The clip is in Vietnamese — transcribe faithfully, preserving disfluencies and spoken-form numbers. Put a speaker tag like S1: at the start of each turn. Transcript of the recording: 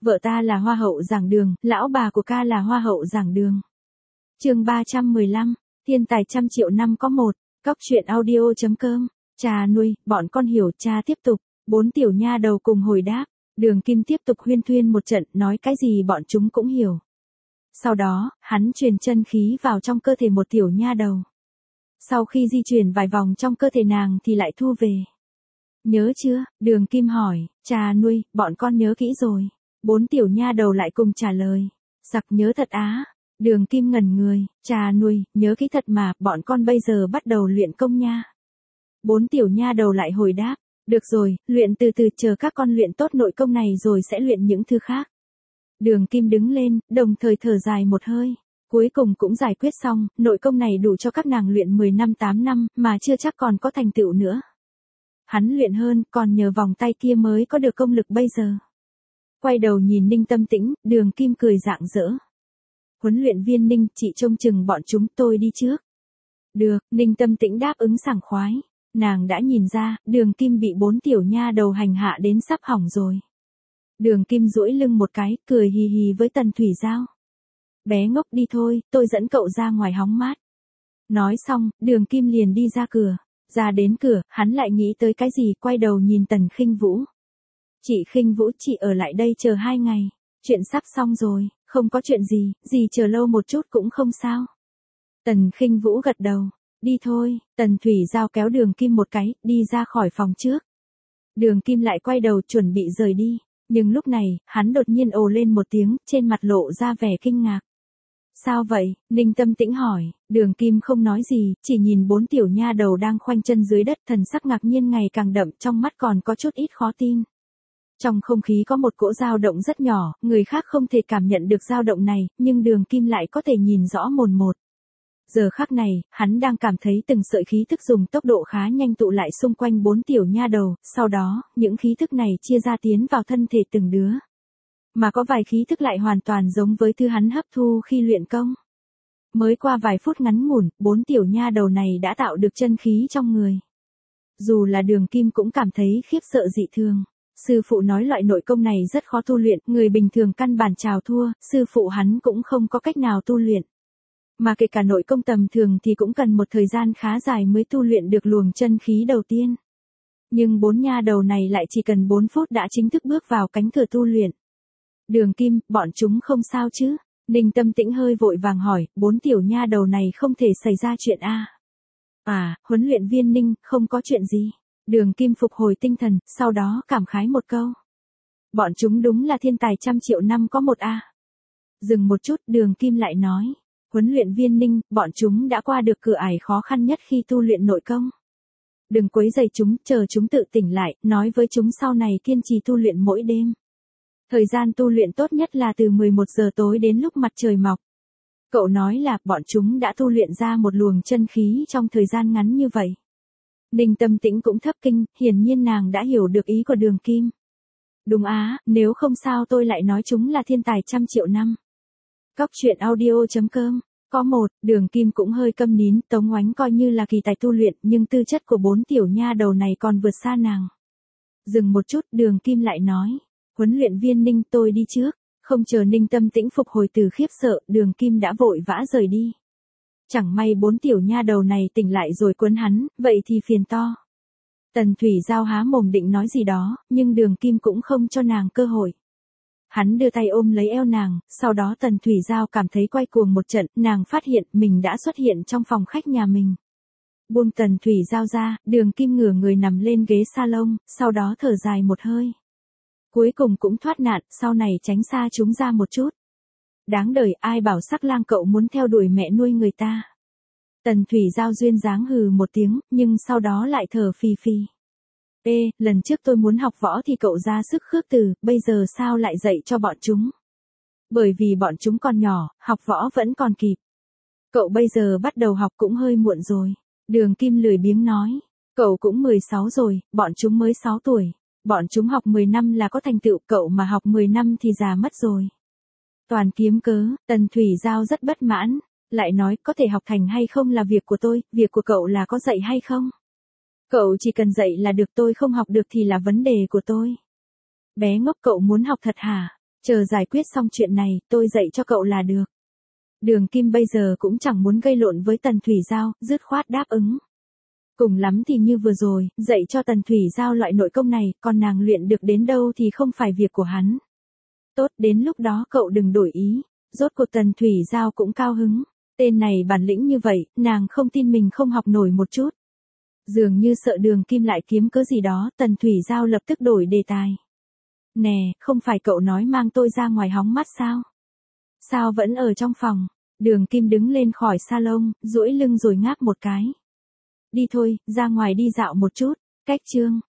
S1: Vợ ta là hoa hậu giảng đường, lão bà của ca là hoa hậu giảng đường. Chương ba trăm mười lăm, thiên tài trăm triệu năm có một, cóc truyện audio chấm com. Cha nuôi, bọn con hiểu. Cha tiếp tục. Bốn tiểu nha đầu cùng hồi đáp. Đường Kim tiếp tục huyên thuyên một trận, nói cái gì bọn chúng cũng hiểu. Sau đó, hắn truyền chân khí vào trong cơ thể một tiểu nha đầu. Sau khi di chuyển vài vòng trong cơ thể nàng thì lại thu về. Nhớ chưa? Đường Kim hỏi. Cha nuôi, bọn con nhớ kỹ rồi. Bốn tiểu nha đầu lại cùng trả lời. Sặc nhớ thật á. Đường Kim ngẩn người. Cha nuôi, nhớ kỹ thật mà, bọn con bây giờ bắt đầu luyện công nha. Bốn tiểu nha đầu lại hồi đáp. Được rồi, luyện từ từ, chờ các con luyện tốt nội công này rồi sẽ luyện những thứ khác. Đường Kim đứng lên, đồng thời thở dài một hơi. Cuối cùng cũng giải quyết xong, nội công này đủ cho các nàng luyện mười năm tám năm, mà chưa chắc còn có thành tựu nữa. Hắn luyện hơn, còn nhờ vòng tay kia mới có được công lực bây giờ. Quay đầu nhìn Ninh Tâm Tĩnh, Đường Kim cười rạng rỡ. Huấn luyện viên Ninh, chị trông chừng bọn chúng, tôi đi trước. Được, Ninh Tâm Tĩnh đáp ứng sảng khoái. Nàng đã nhìn ra, Đường Kim bị bốn tiểu nha đầu hành hạ đến sắp hỏng rồi. Đường Kim duỗi lưng một cái, cười hì hì với Tần Thủy Giao. Bé ngốc, đi thôi, tôi dẫn cậu ra ngoài hóng mát. Nói xong, Đường Kim liền đi ra cửa. Ra đến cửa, hắn lại nghĩ tới cái gì, quay đầu nhìn Tần Khinh Vũ. Chị Khinh Vũ, chị ở lại đây chờ hai ngày. Chuyện sắp xong rồi, không có chuyện gì, gì chờ lâu một chút cũng không sao. Tần Khinh Vũ gật đầu. Đi thôi. Tần Thủy Giao kéo Đường Kim một cái, đi ra khỏi phòng trước. Đường Kim lại quay đầu chuẩn bị rời đi. Nhưng lúc này, hắn đột nhiên ồ lên một tiếng, trên mặt lộ ra vẻ kinh ngạc. Sao vậy? Ninh Tâm Tĩnh hỏi. Đường Kim không nói gì, chỉ nhìn bốn tiểu nha đầu đang khoanh chân dưới đất, thần sắc ngạc nhiên ngày càng đậm, trong mắt còn có chút ít khó tin. Trong không khí có một cỗ dao động rất nhỏ, người khác không thể cảm nhận được dao động này, nhưng Đường Kim lại có thể nhìn rõ mồn một. Giờ khắc này, hắn đang cảm thấy từng sợi khí thức dùng tốc độ khá nhanh tụ lại xung quanh bốn tiểu nha đầu, sau đó, những khí thức này chia ra tiến vào thân thể từng đứa. Mà có vài khí thức lại hoàn toàn giống với thứ hắn hấp thu khi luyện công. Mới qua vài phút ngắn ngủn, bốn tiểu nha đầu này đã tạo được chân khí trong người. Dù là Đường Kim cũng cảm thấy khiếp sợ dị thường. Sư phụ nói loại nội công này rất khó tu luyện, người bình thường căn bản chào thua, sư phụ hắn cũng không có cách nào tu luyện. Mà kể cả nội công tầm thường thì cũng cần một thời gian khá dài mới tu luyện được luồng chân khí đầu tiên. Nhưng bốn nha đầu này lại chỉ cần bốn phút đã chính thức bước vào cánh cửa tu luyện. Đường Kim, bọn chúng không sao chứ? Ninh Tâm Tĩnh hơi vội vàng hỏi, bốn tiểu nha đầu này không thể xảy ra chuyện a? À? à, huấn luyện viên Ninh, không có chuyện gì. Đường Kim phục hồi tinh thần, sau đó cảm khái một câu. Bọn chúng đúng là thiên tài trăm triệu năm có một a. À. Dừng một chút, Đường Kim lại nói. Huấn luyện viên Ninh, bọn chúng đã qua được cửa ải khó khăn nhất khi tu luyện nội công. Đừng quấy rầy chúng, chờ chúng tự tỉnh lại, nói với chúng sau này kiên trì tu luyện mỗi đêm. Thời gian tu luyện tốt nhất là từ mười một giờ tối đến lúc mặt trời mọc. Cậu nói là bọn chúng đã tu luyện ra một luồng chân khí trong thời gian ngắn như vậy. Ninh Tâm Tĩnh cũng thấp kinh, hiển nhiên nàng đã hiểu được ý của Đường Kim. Đúng á, nếu không sao tôi lại nói chúng là thiên tài trăm triệu năm. Cóc truyện audio chấm com. Có một, Đường Kim cũng hơi câm nín, Tống Oánh coi như là kỳ tài tu luyện, nhưng tư chất của bốn tiểu nha đầu này còn vượt xa nàng. Dừng một chút, Đường Kim lại nói. Huấn luyện viên Ninh, tôi đi trước. Không chờ Ninh Tâm Tĩnh phục hồi từ khiếp sợ, Đường Kim đã vội vã rời đi. Chẳng may bốn tiểu nha đầu này tỉnh lại rồi quấn hắn, vậy thì phiền to. Tần Thủy Giao há mồm định nói gì đó, nhưng Đường Kim cũng không cho nàng cơ hội. Hắn đưa tay ôm lấy eo nàng, sau đó Tần Thủy Giao cảm thấy quay cuồng một trận, nàng phát hiện mình đã xuất hiện trong phòng khách nhà mình. Buông Tần Thủy Giao ra, Đường Kim ngửa người nằm lên ghế salon, sau đó thở dài một hơi. Cuối cùng cũng thoát nạn, sau này tránh xa chúng ra một chút. Đáng đời, ai bảo sắc lang cậu muốn theo đuổi mẹ nuôi người ta. Tần Thủy Giao duyên dáng hừ một tiếng, nhưng sau đó lại thở phì phì. Ê, lần trước tôi muốn học võ thì cậu ra sức khước từ, bây giờ sao lại dạy cho bọn chúng? Bởi vì bọn chúng còn nhỏ, học võ vẫn còn kịp. Cậu bây giờ bắt đầu học cũng hơi muộn rồi. Đường Kim lười biếng nói. Cậu cũng mười sáu rồi, bọn chúng mới sáu tuổi. Bọn chúng học mười năm là có thành tựu, cậu mà học mười năm thì già mất rồi. Toàn kiếm cớ, Tần Thủy Giao rất bất mãn. Lại nói, có thể học thành hay không là việc của tôi, việc của cậu là có dạy hay không? Cậu chỉ cần dạy là được, tôi không học được thì là vấn đề của tôi. Bé ngốc, cậu muốn học thật hả? Chờ giải quyết xong chuyện này, tôi dạy cho cậu là được. Đường Kim bây giờ cũng chẳng muốn gây lộn với Tần Thủy Giao, dứt khoát đáp ứng. Cùng lắm thì như vừa rồi, dạy cho Tần Thủy Giao loại nội công này, còn nàng luyện được đến đâu thì không phải việc của hắn. Tốt, đến lúc đó cậu đừng đổi ý. Rốt cuộc Tần Thủy Giao cũng cao hứng. Tên này bản lĩnh như vậy, nàng không tin mình không học nổi một chút. Dường như sợ Đường Kim lại kiếm cớ gì đó, Tần Thủy Giao lập tức đổi đề tài. Nè, không phải cậu nói mang tôi ra ngoài hóng mắt sao? Sao vẫn ở trong phòng? Đường Kim đứng lên khỏi salon, duỗi lưng rồi ngáp một cái. Đi thôi, ra ngoài đi dạo một chút. Cách chương